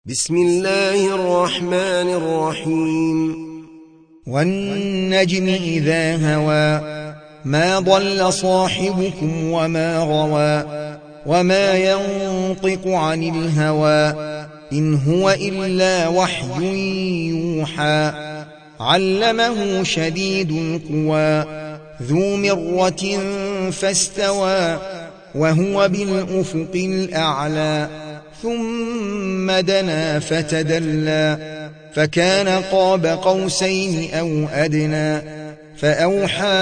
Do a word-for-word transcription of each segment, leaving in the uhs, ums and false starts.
بسم الله الرحمن الرحيم. والنجم إذا هوى ما ضل صاحبكم وما غوى وما ينطق عن الهوى إن هو إلا وحي يوحى علمه شديد القوى ذو مرة فاستوى وهو بالأفق الأعلى ثم دنا فتدلى فكان قاب قوسين أو أدنى فأوحى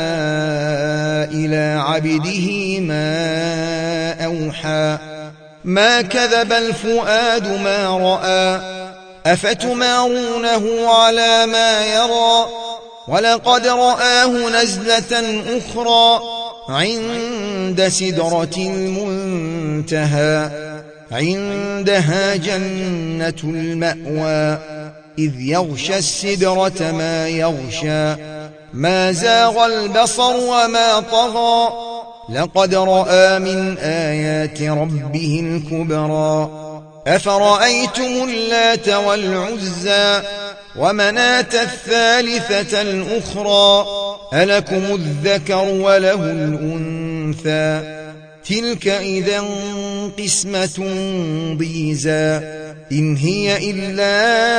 إلى عبده ما أوحى ما كذب الفؤاد ما رأى أفتمارونه على ما يرى ولقد رآه نزلة أخرى عند سدرة المنتهى عندها جنة المأوى إذ يغشى السدرة ما يغشى ما زاغ البصر وما طغى لقد رأى من آيات ربه الكبرى أفرأيتم اللات والعزى ومناة الثالثة الأخرى ألكم الذكر وله الأنثى تلك إذا قسمة ضيزى إن هي إلا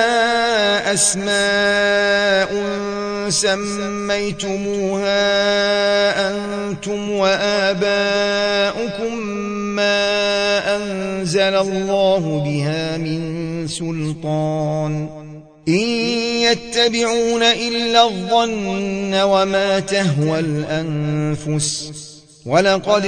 أسماء سميتموها أنتم وآباؤكم ما أنزل الله بها من سلطان إن يتبعون إلا الظن وما تهوى الأنفس ولقد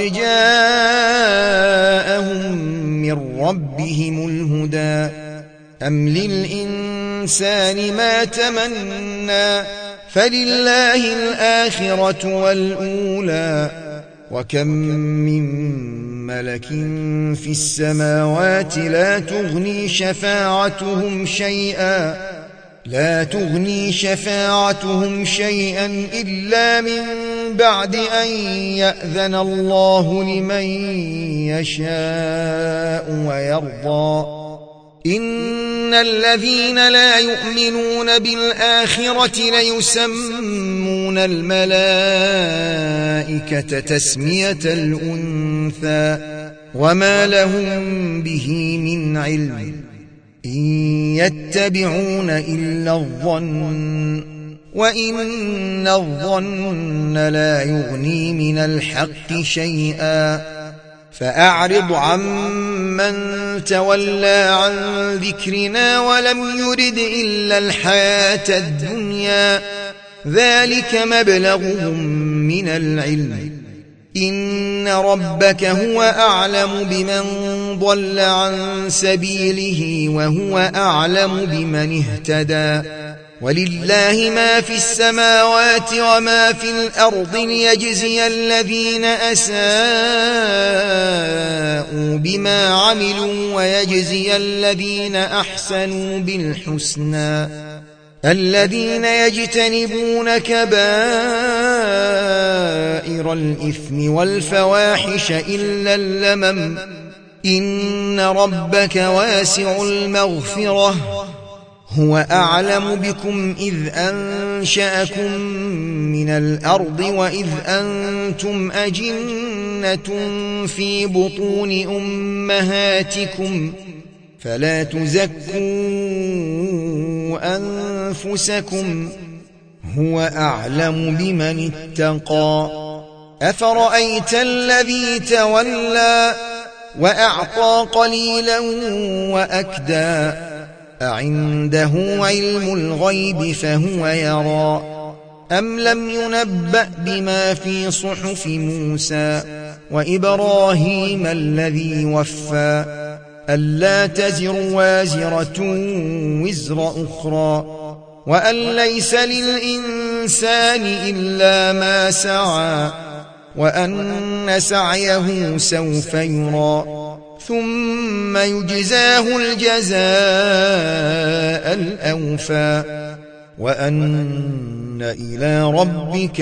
جاءهم من ربهم الهدى أم للإنسان ما تمنى فلله الآخرة والأولى وكم من ملك في السماوات لا تغني شفاعتهم شيئا لا تغني شفاعتهم شيئا إلا من بعد أن يأذن الله لمن يشاء ويرضى إن الذين لا يؤمنون بالآخرة ليسمون الملائكة تسمية الأنثى وما لهم به من علم إن يتبعون إلا الظن وإن الظن لا يغني من الحق شيئا فأعرض عمن تولى عن ذكرنا ولم يرد إلا الحياة الدنيا ذلك مبلغهم من العلم إن ربك هو أعلم بمن ضل عن سبيله وهو أعلم بمن اهتدى ولله ما في السماوات وما في الأرض ليجزي الذين أساءوا بما عملوا ويجزي الذين أحسنوا بالحسنى الذين يجتنبون كبائر الإثم والفواحش إلا اللمم إن ربك واسع المغفرة هو أعلم بكم إذ أنشأكم من الأرض وإذ أنتم أجنة في بطون أمهاتكم فلا تزكوا أنفسكم هو أعلم بمن اتقى أفرأيت الذي تولى وأعطى قليلا وأكدى أعنده علم الغيب فهو يرى أم لم ينبأ بما في صحف موسى وإبراهيم الذي وفى ألا تزر وازرة وزر أخرى وأن ليس للإنسان إلا ما سعى وأن سعيه سوف يرى ثم يجزاه الجزاء الأوفى وأن إلى ربك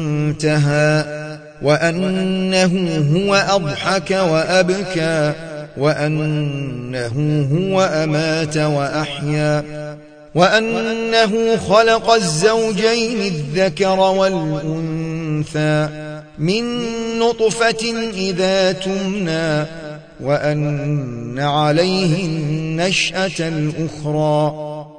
المنتهى وأنه هو أضحك وأبكى وأنه هو أمات وأحيا وأنه خلق الزوجين الذكر والأنثى من نطفة إذا تمنى وأن عليه النشأة الأخرى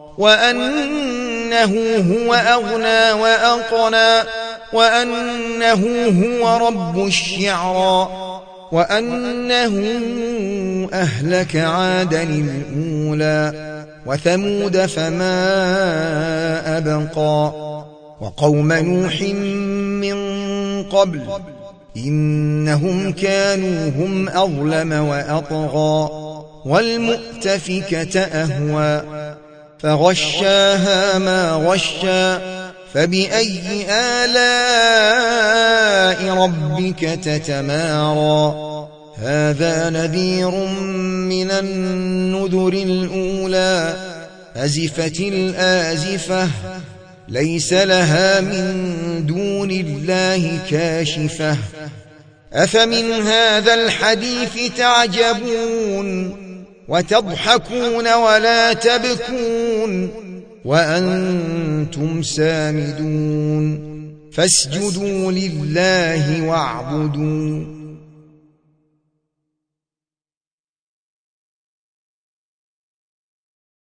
وأنه هو أغنى وأقنى وأنه هو رب الشعرى وأنه أهلك عادا الأولى وثمود فما أبقى وقوم نوح من قبل إنهم كانوا هم أظلم وأطغى والمؤتفكة أهوى فغشاها ما غشا فبأي آلاء ربك تتمارى هذا نذير من النذر الأولى أزفت الآزفة ليس لها من دون الله كاشفة أفمن هذا الحديث تعجبون وتضحكون ولا تبكون وأنتم سامدون فاسجدوا لله واعبدوا